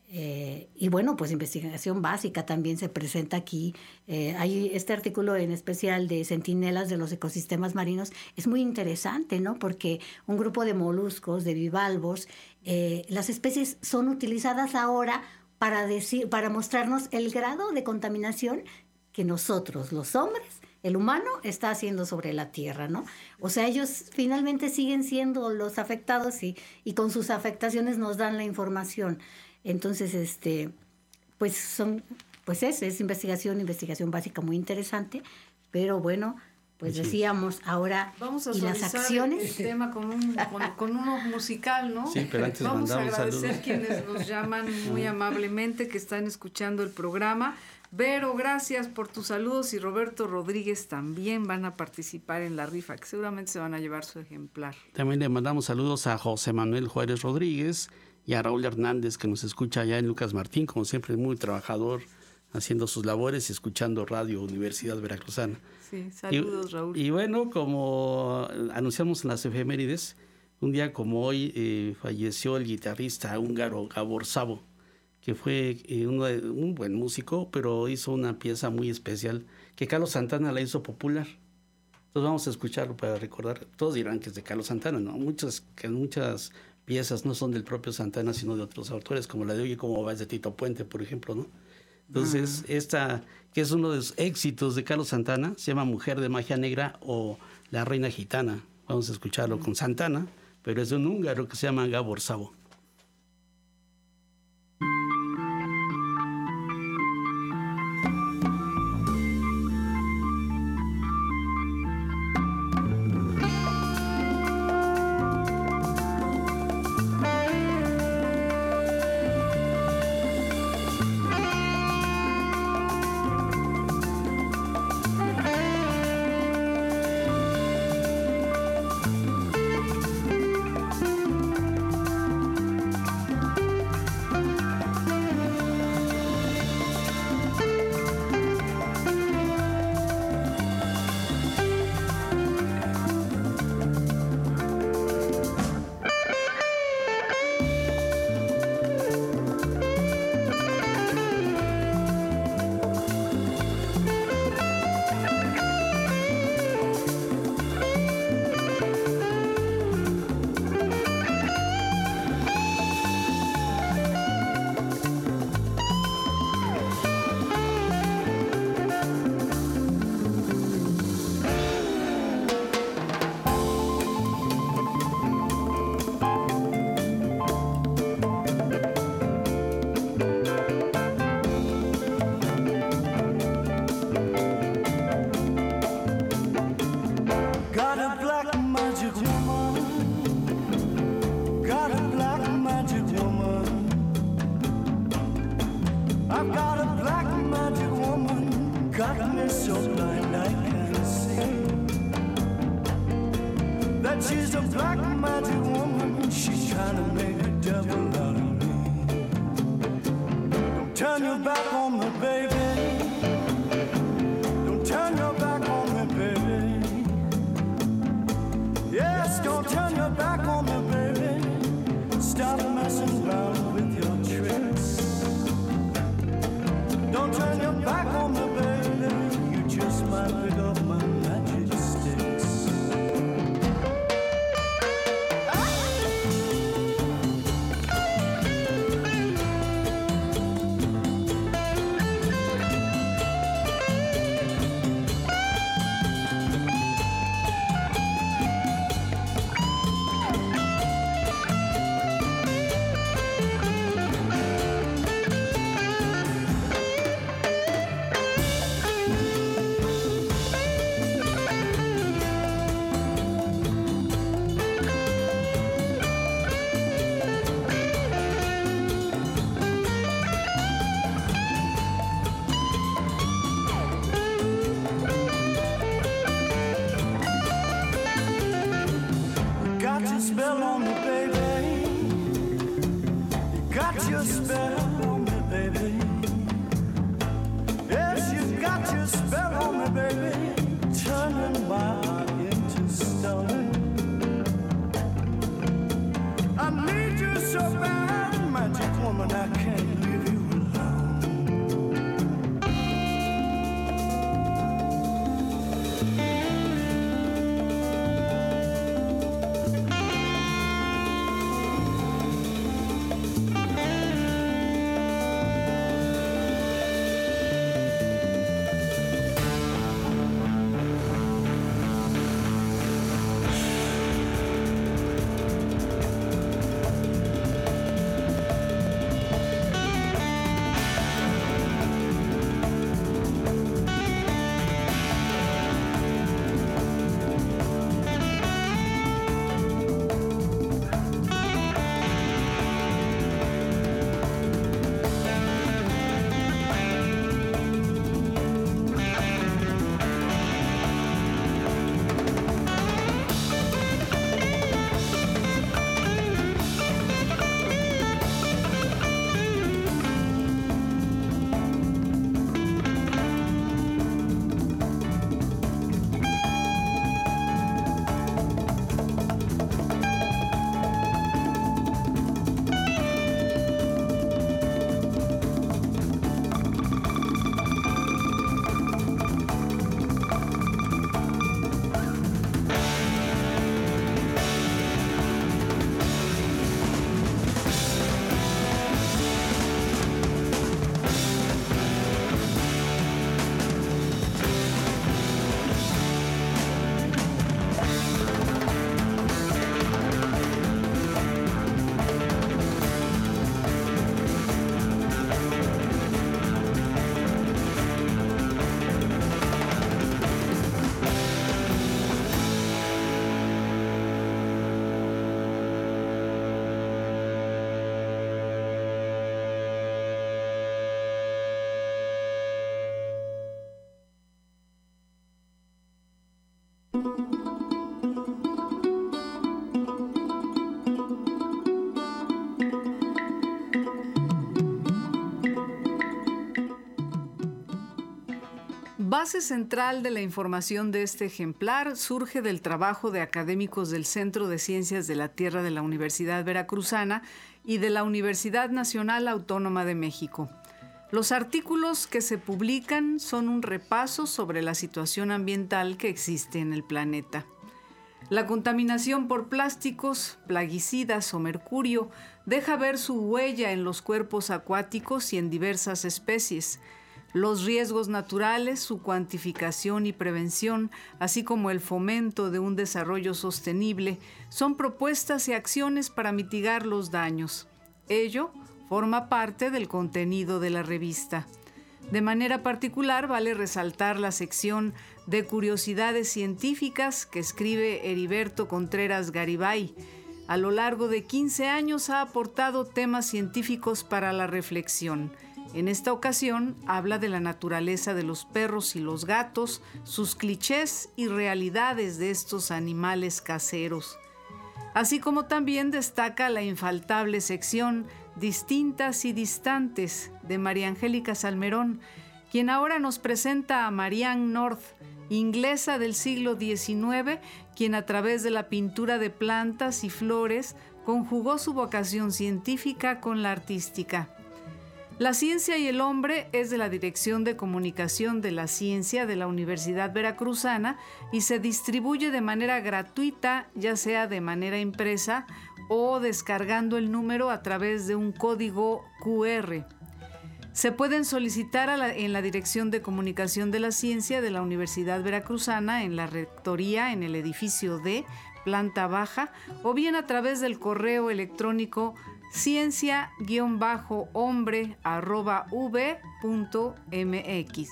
Eh, y bueno, pues investigación básica también se presenta aquí. Eh, hay este artículo en especial de Centinelas de los ecosistemas marinos, es muy interesante, ¿no? Porque un grupo de moluscos, de bivalvos, eh, las especies son utilizadas ahora para decir, para mostrarnos el grado de contaminación que nosotros, los hombres, el humano, está haciendo sobre la Tierra, ¿no? O sea, ellos finalmente siguen siendo los afectados y, y con sus afectaciones nos dan la información. Entonces, este, pues son, pues es, es investigación, investigación básica muy interesante, pero bueno, pues decíamos ahora vamos a y las acciones. El tema con un con, con uno musical, ¿no? Sí, pero antes vamos a agradecer saludos. quienes nos llaman muy amablemente, que están escuchando el programa. Vero, gracias por tus saludos, y Roberto Rodríguez también van a participar en la rifa, que seguramente se van a llevar su ejemplar. También le mandamos saludos a José Manuel Juárez Rodríguez y a Raúl Hernández, que nos escucha allá en Lucas Martín, como siempre muy trabajador, haciendo sus labores y escuchando Radio Universidad Veracruzana. Sí, saludos, y, Raúl. Y bueno, como anunciamos en las efemérides, un día como hoy eh, falleció el guitarrista húngaro Gábor Szabó, que fue eh, uno de, un buen músico, pero hizo una pieza muy especial que Carlos Santana la hizo popular. Entonces vamos a escucharlo para recordar. Todos dirán que es de Carlos Santana, ¿no? Muchas, que muchas piezas no son del propio Santana, sino de otros autores, como la de Oye Cómo Va, de Tito Puente, por ejemplo, ¿no? Entonces, uh-huh. esta, que es uno de los éxitos de Carlos Santana, se llama Mujer de Magia Negra o La Reina Gitana. Vamos a escucharlo uh-huh. con Santana, pero es de un húngaro que se llama Gábor Szabó. got me so blind I can't see that she's a black magic woman. She's trying to make a devil out of me. Don't turn your back on me, baby. Don't turn your back on me, baby. Yes, don't turn your back on me, baby. Stop messing around with your tricks. Don't turn your back on me, baby. You just might pick up my magic sticks. Base central de la información de este ejemplar surge del trabajo de académicos del Centro de Ciencias de la Tierra de la Universidad Veracruzana y de la Universidad Nacional Autónoma de México. Los artículos que se publican son un repaso sobre la situación ambiental que existe en el planeta. La contaminación por plásticos, plaguicidas o mercurio deja ver su huella en los cuerpos acuáticos y en diversas especies. Los riesgos naturales, su cuantificación y prevención, así como el fomento de un desarrollo sostenible, son propuestas y acciones para mitigar los daños. Ello forma parte del contenido de la revista. De manera particular, vale resaltar la sección de curiosidades científicas que escribe Heriberto Contreras Garibay. A lo largo de quince años ha aportado temas científicos para la reflexión. En esta ocasión habla de la naturaleza de los perros y los gatos, sus clichés y realidades de estos animales caseros. Así como también destaca la infaltable sección Distintas y Distantes de María Angélica Salmerón, quien ahora nos presenta a Marianne North, inglesa del siglo diecinueve, quien a través de la pintura de plantas y flores conjugó su vocación científica con la artística. La ciencia y el hombre es de la Dirección de Comunicación de la Ciencia de la Universidad Veracruzana y se distribuye de manera gratuita, ya sea de manera impresa o descargando el número a través de un código cu erre. Se pueden solicitar a la, en la Dirección de Comunicación de la Ciencia de la Universidad Veracruzana, en la Rectoría, en el edificio D, planta baja, o bien a través del correo electrónico ciencia-hombre arroba v punto mx.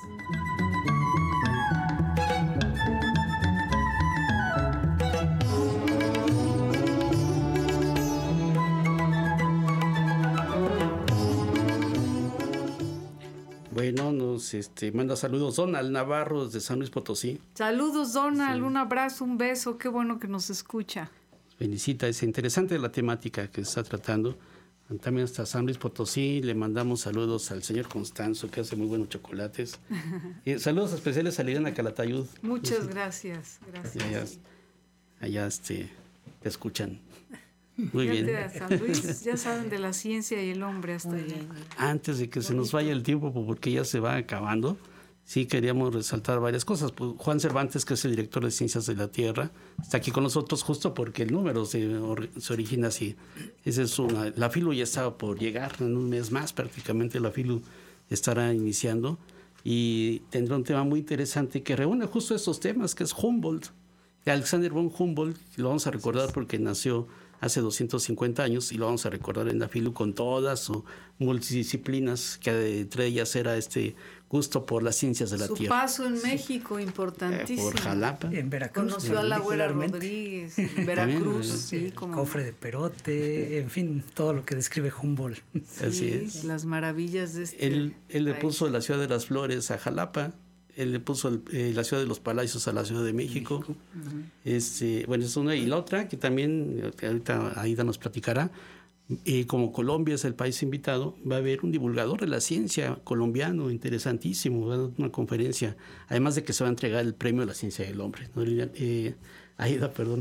Bueno, nos este, manda saludos Donald Navarro desde San Luis Potosí. Saludos, Donald, sí. Un abrazo, un beso, qué bueno que nos escucha. Felicita, es interesante la temática que está tratando. También hasta San Luis Potosí le mandamos saludos al señor Constanzo, que hace muy buenos chocolates. Y saludos especiales a Liliana Calatayud. Muchas gracias, gracias. Allá, allá este, te escuchan. Muy Fíjate, bien. San Luis, ya saben de la ciencia y el hombre hasta allá. Antes de que se nos vaya el tiempo, porque ya se va acabando, sí queríamos resaltar varias cosas. Pues Juan Cervantes, que es el director de Ciencias de la Tierra, está aquí con nosotros justo porque el número se, se origina así. Esa es una, la FILU ya estaba por llegar, en un mes más prácticamente la FILU estará iniciando y tendrá un tema muy interesante que reúne justo estos temas, que es Humboldt. Alexander von Humboldt, lo vamos a recordar porque nació hace doscientos cincuenta años y lo vamos a recordar en la FILU con todas sus multidisciplinas, que entre ellas era este gusto por las ciencias de la Su tierra. Su paso en México, importantísimo. Eh, por Jalapa. En Veracruz. Conoció a la abuela Rodríguez, en Veracruz. También, sí, como... Cofre de Perote, en fin, todo lo que describe Humboldt. Sí, así es. Las maravillas de este Él, él le país. puso la ciudad de las flores a Jalapa. Él le puso el, eh, la ciudad de los palacios a la Ciudad de México. México. Uh-huh. este, bueno, es una. Y la otra, que también, ahorita Aida nos platicará, eh, como Colombia es el país invitado, va a haber un divulgador de la ciencia colombiano, interesantísimo, va a dar una conferencia, además de que se va a entregar el premio a la ciencia del hombre. ¿No? Eh, Aida, perdón.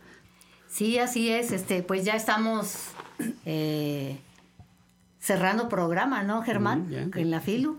Sí, así es. Este, pues ya estamos eh, cerrando programa, ¿no, Germán? Uh-huh, en la FILU.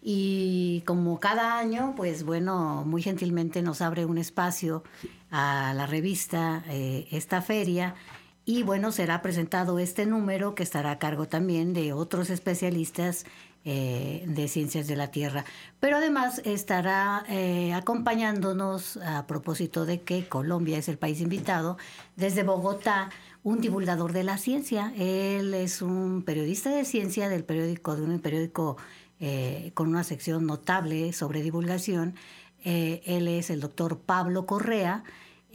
Y como cada año, pues bueno, muy gentilmente nos abre un espacio a la revista eh, esta feria y bueno, será presentado este número que estará a cargo también de otros especialistas eh, de ciencias de la tierra. Pero además estará eh, acompañándonos, a propósito de que Colombia es el país invitado, desde Bogotá, un divulgador de la ciencia. Él es un periodista de ciencia del periódico, de un periódico Eh, con una sección notable sobre divulgación. Eh, él es el doctor Pablo Correa,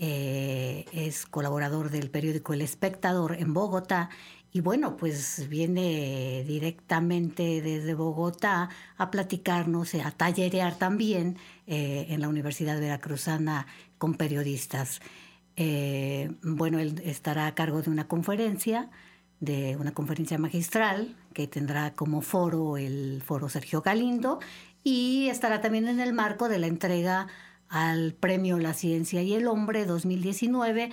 eh, es colaborador del periódico El Espectador en Bogotá y bueno, pues viene directamente desde Bogotá a platicarnos, a tallerear también eh, en la Universidad Veracruzana con periodistas. Eh, bueno, él estará a cargo de una conferencia de una conferencia magistral que tendrá como foro el foro Sergio Galindo y estará también en el marco de la entrega al premio La Ciencia y el Hombre dos mil diecinueve,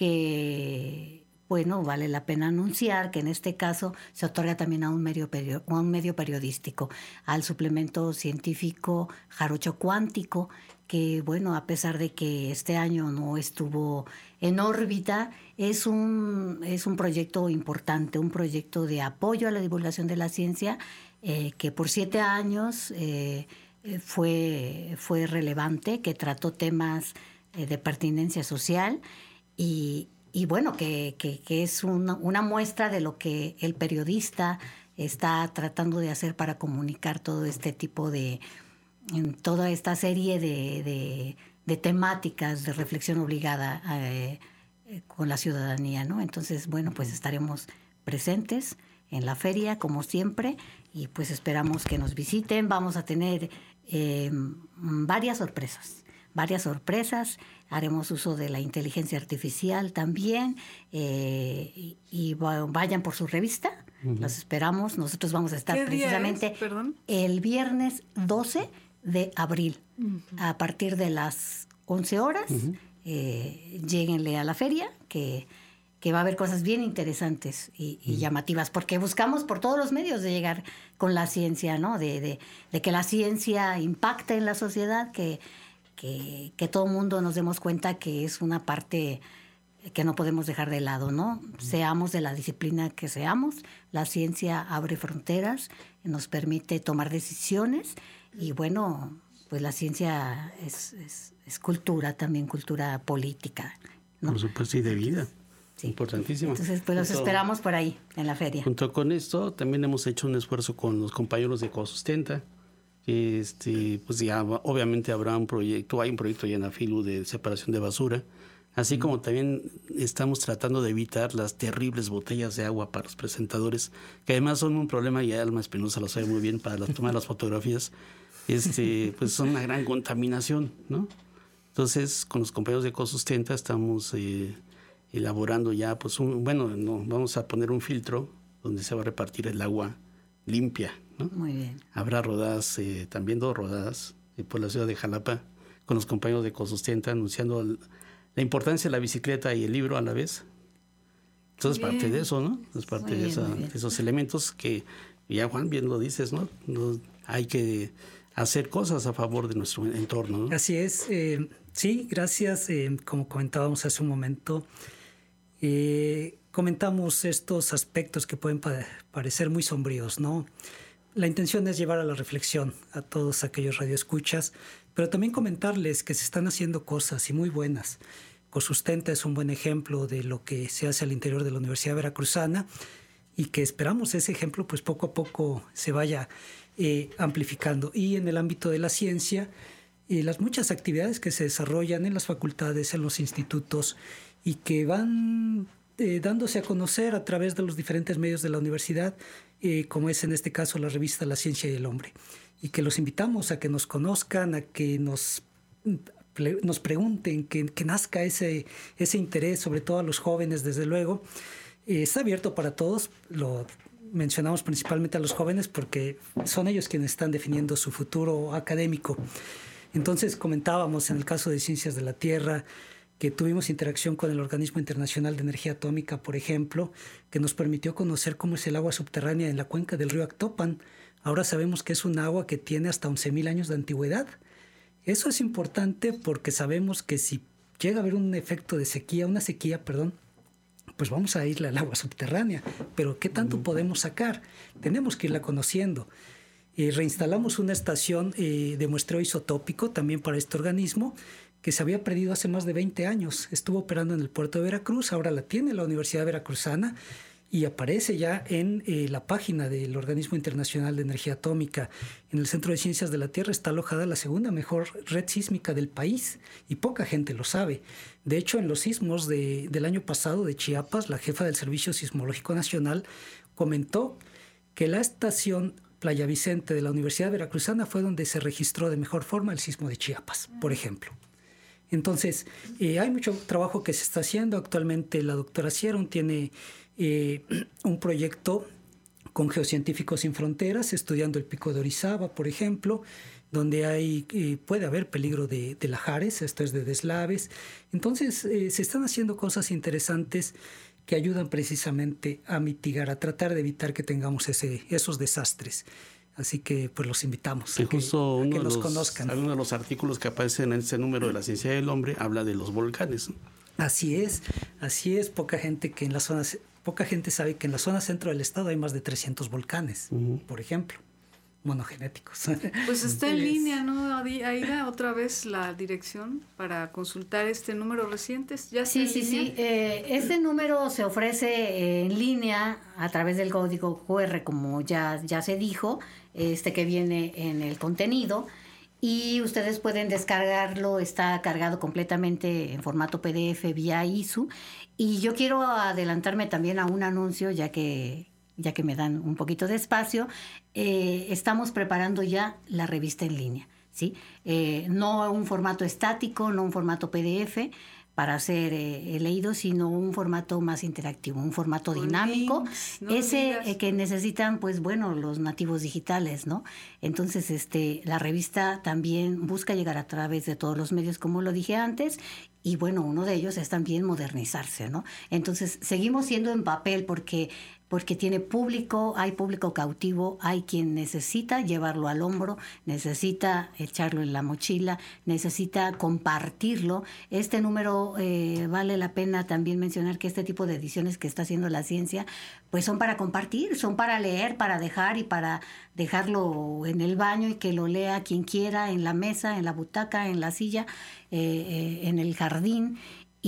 que bueno, vale la pena anunciar que en este caso se otorga también a un medio, perio, a un medio periodístico, al suplemento científico Jarocho Cuántico, que bueno, a pesar de que este año no estuvo en órbita, es un, es un proyecto importante, un proyecto de apoyo a la divulgación de la ciencia eh, que por siete años eh, fue, fue relevante, que trató temas eh, de pertinencia social y, y bueno, que, que, que es una, una muestra de lo que el periodista está tratando de hacer para comunicar todo este tipo de... en toda esta serie de, de, de temáticas de reflexión obligada eh, eh, con la ciudadanía, ¿no? Entonces, bueno, pues estaremos presentes en la feria, como siempre, y pues esperamos que nos visiten. Vamos a tener eh, varias sorpresas, varias sorpresas. Haremos uso de la inteligencia artificial también, eh, y, y vayan por su revista. Uh-huh. Los esperamos. Nosotros vamos a estar precisamente es? Perdón. El viernes doce de abril, uh-huh. a partir de las once horas. Uh-huh. eh, lléguenle a la feria, que, que va a haber cosas bien interesantes y, y uh-huh. llamativas, porque buscamos por todos los medios de llegar con la ciencia, ¿no? De, de, de que la ciencia impacte en la sociedad, que, que, que todo el mundo nos demos cuenta que es una parte que no podemos dejar de lado, ¿no? Uh-huh. Seamos de la disciplina que seamos, la ciencia abre fronteras, nos permite tomar decisiones y bueno, pues la ciencia es, es, es cultura, también cultura política, ¿no? Por supuesto, y de vida. Sí. Importantísimo. Entonces, pues los junto, esperamos por ahí, en la feria. Junto con esto, también hemos hecho un esfuerzo con los compañeros de Ecosustenta. Este, pues ya obviamente habrá un proyecto, hay un proyecto ya en Afilu de separación de basura, así mm. como también estamos tratando de evitar las terribles botellas de agua para los presentadores, que además son un problema, y Alma Espinosa lo sabe muy bien, para la toma de las fotografías. Este, pues son una gran contaminación, ¿no? Entonces, con los compañeros de Ecosustenta estamos eh, elaborando ya, pues, un, bueno, no, vamos a poner un filtro donde se va a repartir el agua limpia, ¿no? Muy bien. Habrá rodadas, eh, también dos rodadas eh, por la ciudad de Jalapa, con los compañeros de Ecosustenta, anunciando el, la importancia de la bicicleta y el libro a la vez. Entonces, bien. Parte de eso, ¿no? Es parte muy de, esa, de esos elementos que, ya Juan, bien lo dices, ¿no? no hay que hacer cosas a favor de nuestro entorno, ¿no? Así es. Eh, sí, gracias. Eh, como comentábamos hace un momento, eh, comentamos estos aspectos que pueden pa- parecer muy sombríos, ¿no? La intención es llevar a la reflexión a todos aquellos radioescuchas, pero también comentarles que se están haciendo cosas y muy buenas. Ecosustenta es un buen ejemplo de lo que se hace al interior de la Universidad Veracruzana y que esperamos ese ejemplo pues poco a poco se vaya eh, amplificando. Y en el ámbito de la ciencia, eh, las muchas actividades que se desarrollan en las facultades, en los institutos y que van eh, dándose a conocer a través de los diferentes medios de la universidad, eh, como es en este caso la revista La Ciencia y el Hombre, y que los invitamos a que nos conozcan, a que nos, nos pregunten, que, que nazca ese, ese interés, sobre todo a los jóvenes, desde luego. Eh, está abierto para todos, lo mencionamos principalmente a los jóvenes porque son ellos quienes están definiendo su futuro académico. Entonces comentábamos en el caso de Ciencias de la Tierra que tuvimos interacción con el Organismo Internacional de Energía Atómica, por ejemplo, que nos permitió conocer cómo es el agua subterránea en la cuenca del río Actopan. Ahora sabemos que es un agua que tiene hasta once mil años de antigüedad. Eso es importante porque sabemos que si llega a haber un efecto de sequía, una sequía, perdón, pues vamos a irle al agua subterránea. Pero ¿qué tanto podemos sacar? Tenemos que irla conociendo. Eh, reinstalamos una estación eh, de muestreo isotópico también para este organismo que se había perdido hace más de veinte años. Estuvo operando en el puerto de Veracruz, ahora la tiene la Universidad Veracruzana y aparece ya en eh, la página del Organismo Internacional de Energía Atómica. En el Centro de Ciencias de la Tierra está alojada la segunda mejor red sísmica del país y poca gente lo sabe. De hecho, en los sismos de, del año pasado de Chiapas, la jefa del Servicio Sismológico Nacional comentó que la estación Playa Vicente de la Universidad Veracruzana fue donde se registró de mejor forma el sismo de Chiapas, por ejemplo. Entonces, eh, hay mucho trabajo que se está haciendo. Actualmente la doctora Sierra tiene eh, un proyecto con Geocientíficos Sin Fronteras, estudiando el Pico de Orizaba, por ejemplo, donde hay, eh, puede haber peligro de, de lajares, esto es de deslaves. Entonces, eh, se están haciendo cosas interesantes que ayudan precisamente a mitigar, a tratar de evitar que tengamos ese, esos desastres. Así que pues los invitamos a que, justo a que los, los conozcan. Uno de los artículos que aparecen en este número de La Ciencia del Hombre habla de los volcanes, ¿no? Así es, así es. Poca gente que en la zona, poca gente sabe que en la zona centro del estado hay más de trescientos volcanes, uh-huh. por ejemplo, monogenéticos. Pues está en línea, ¿no, Aida? Otra vez la dirección para consultar este número reciente. ¿Ya sí, sí, línea? sí. Eh, este número se ofrece en línea a través del código Q R, como ya, ya se dijo, este que viene en el contenido. Y ustedes pueden descargarlo, está cargado completamente en formato P D F vía I S U. Y yo quiero adelantarme también a un anuncio, ya que ya que me dan un poquito de espacio, eh, estamos preparando ya la revista en línea, ¿sí? Eh, no un formato estático, no un formato P D F para ser eh, leído, sino un formato más interactivo, un formato Con dinámico, links, no ese digas. eh, que necesitan, pues bueno, los nativos digitales, ¿no? Entonces, este, la revista también busca llegar a través de todos los medios, como lo dije antes, y bueno, uno de ellos es también modernizarse, ¿no? Entonces, seguimos siendo en papel porque porque tiene público, hay público cautivo, hay quien necesita llevarlo al hombro, necesita echarlo en la mochila, necesita compartirlo. Este número eh, vale la pena también mencionar que este tipo de ediciones que está haciendo la ciencia, pues son para compartir, son para leer, para dejar y para dejarlo en el baño y que lo lea quien quiera, en la mesa, en la butaca, en la silla, eh, eh, en el jardín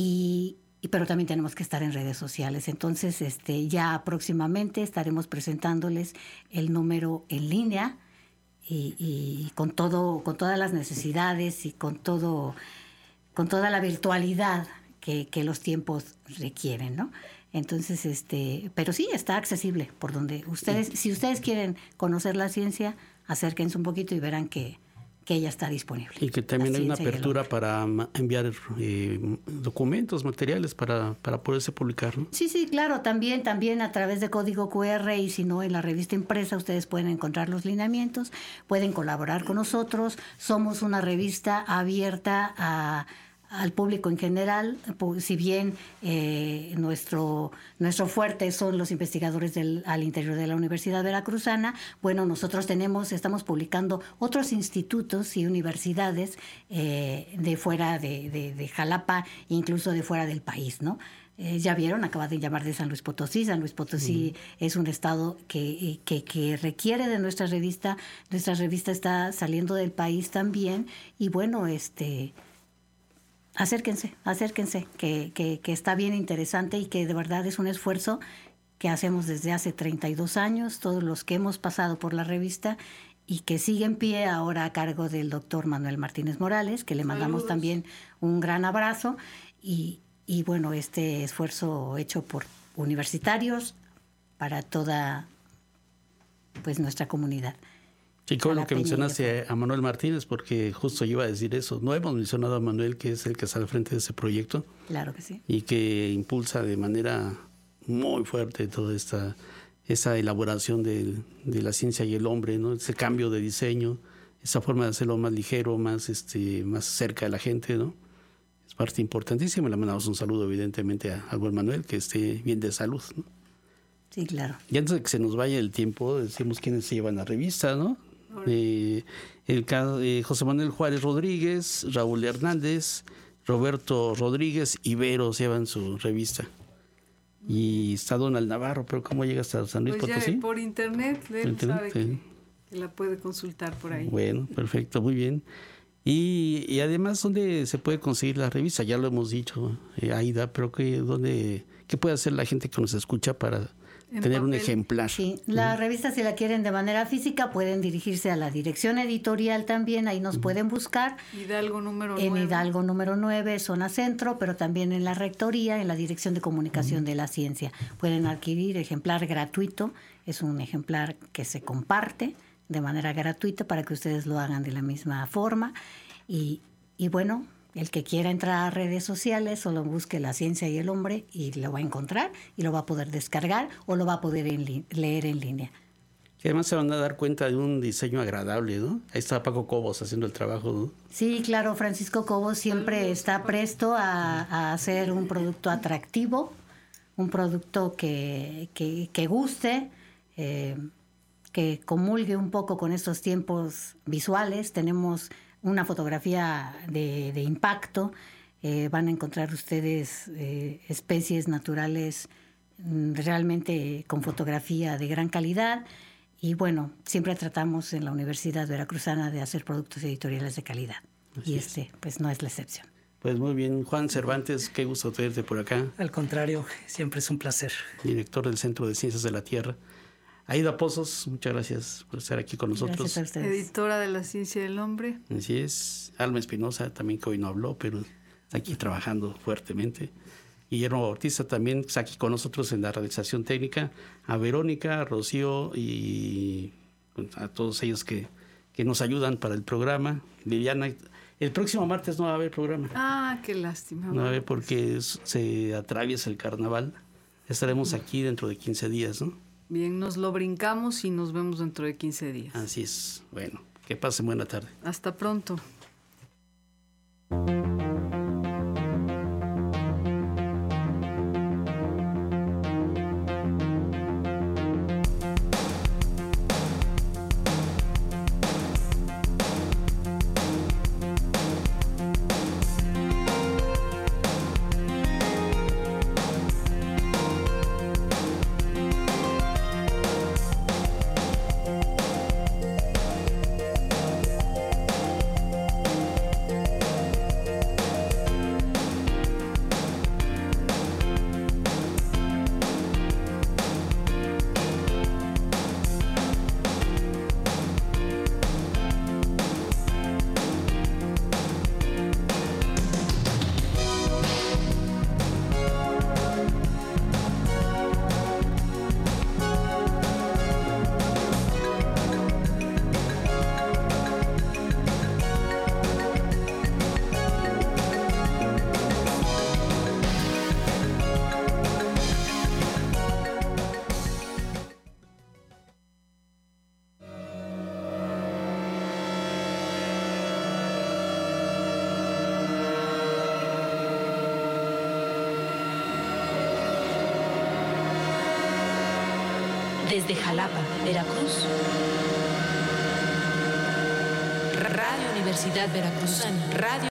y pero también tenemos que estar en redes sociales. Entonces, este, ya próximamente estaremos presentándoles el número en línea y, y con todo, con todas las necesidades y con todo, con toda la virtualidad que, que los tiempos requieren, ¿no? Entonces, este, pero sí está accesible por donde ustedes, si ustedes quieren conocer la ciencia, acérquense un poquito y verán que que ella está disponible. Y que también hay una apertura para enviar eh, documentos, materiales para, para poderse publicar, ¿no? Sí, sí, claro, también, también a través de código cu erre y si no en la revista impresa ustedes pueden encontrar los lineamientos, pueden colaborar con nosotros, somos una revista abierta a al público en general, si bien eh, nuestro, nuestro fuerte son los investigadores del, al interior de la Universidad Veracruzana, bueno, nosotros tenemos, estamos publicando otros institutos y universidades eh, de fuera de, de, de Jalapa, incluso de fuera del país, ¿no? Eh, ya vieron, acaba de llamar de San Luis Potosí. San Luis Potosí mm. es un estado que, que, que requiere de nuestra revista. Nuestra revista está saliendo del país también y bueno, este... Acérquense, acérquense, que, que, que está bien interesante y que de verdad es un esfuerzo que hacemos desde hace treinta y dos años, todos los que hemos pasado por la revista y que sigue en pie ahora a cargo del doctor Manuel Martínez Morales, que le mandamos Saludos. También un gran abrazo y, y bueno, este esfuerzo hecho por universitarios para toda pues nuestra comunidad. Sí, como lo que mencionaste a Manuel Martínez, porque justo yo iba a decir eso. No hemos mencionado a Manuel, que es el que está al frente de ese proyecto. Claro que sí. Y que impulsa de manera muy fuerte toda esta esa elaboración de, de la ciencia y el hombre, ¿no? Ese cambio de diseño, esa forma de hacerlo más ligero, más, este, más cerca de la gente, ¿no? Es parte importantísima. Le mandamos un saludo, evidentemente, a, a buen Manuel, que esté bien de salud, ¿no? Sí, claro. Y antes de que se nos vaya el tiempo, decimos quiénes se llevan la revista, ¿no? Eh, el eh, José Manuel Juárez Rodríguez, Raúl Hernández, Roberto Rodríguez y Vero llevan su revista. Y está Donald Navarro, pero ¿cómo llega hasta San Luis pues Potosí? Ya por internet, él internet, sabe sí. que, que la puede consultar por ahí. Bueno, perfecto, muy bien. Y, y además, ¿dónde se puede conseguir la revista? Ya lo hemos dicho, eh, Aida, pero ¿qué, dónde, ¿qué puede hacer la gente que nos escucha para En tener un papel. ejemplar? Sí, la uh-huh. revista si la quieren de manera física pueden dirigirse a la dirección editorial también, ahí nos uh-huh. pueden buscar. Hidalgo número en nueve. En Hidalgo número nueve, zona centro, pero también en la rectoría, en la Dirección de Comunicación uh-huh. de la Ciencia. Pueden adquirir ejemplar gratuito, es un ejemplar que se comparte de manera gratuita para que ustedes lo hagan de la misma forma. Y, y bueno, el que quiera entrar a redes sociales solo busque La Ciencia y el Hombre y lo va a encontrar y lo va a poder descargar o lo va a poder en li- leer en línea. Y además se van a dar cuenta de un diseño agradable, ¿no? Ahí está Paco Cobos haciendo el trabajo, ¿no? Sí, claro, Francisco Cobos siempre está presto a, a hacer un producto atractivo, un producto que, que, que guste, eh, que comulgue un poco con estos tiempos visuales. Tenemos una fotografía de, de impacto, eh, van a encontrar ustedes eh, especies naturales mm, realmente con fotografía de gran calidad y bueno, siempre tratamos en la Universidad Veracruzana de hacer productos editoriales de calidad. Así y este es. Pues no es la excepción. Pues muy bien, Juan Cervantes, qué gusto tenerte por acá. Al contrario, siempre es un placer. Director del Centro de Ciencias de la Tierra. Aida Pozos, muchas gracias por estar aquí con nosotros. Gracias a ustedes. Editora de La Ciencia del Hombre. Así es. Alma Espinosa, también que hoy no habló, pero está aquí trabajando fuertemente. Guillermo Bautista también está aquí con nosotros en la realización técnica, a Verónica, a Rocío y a todos ellos que, que nos ayudan para el programa. Liliana, el próximo martes no va a haber programa. Ah, qué lástima. No va a haber porque es, se atraviesa el carnaval. Estaremos aquí dentro de quince días, ¿no? Bien, nos lo brincamos y nos vemos dentro de quince días. Así es. Bueno, que pasen buena tarde. Hasta pronto. Desde Jalapa, Veracruz. Radio Universidad Veracruzana. Radio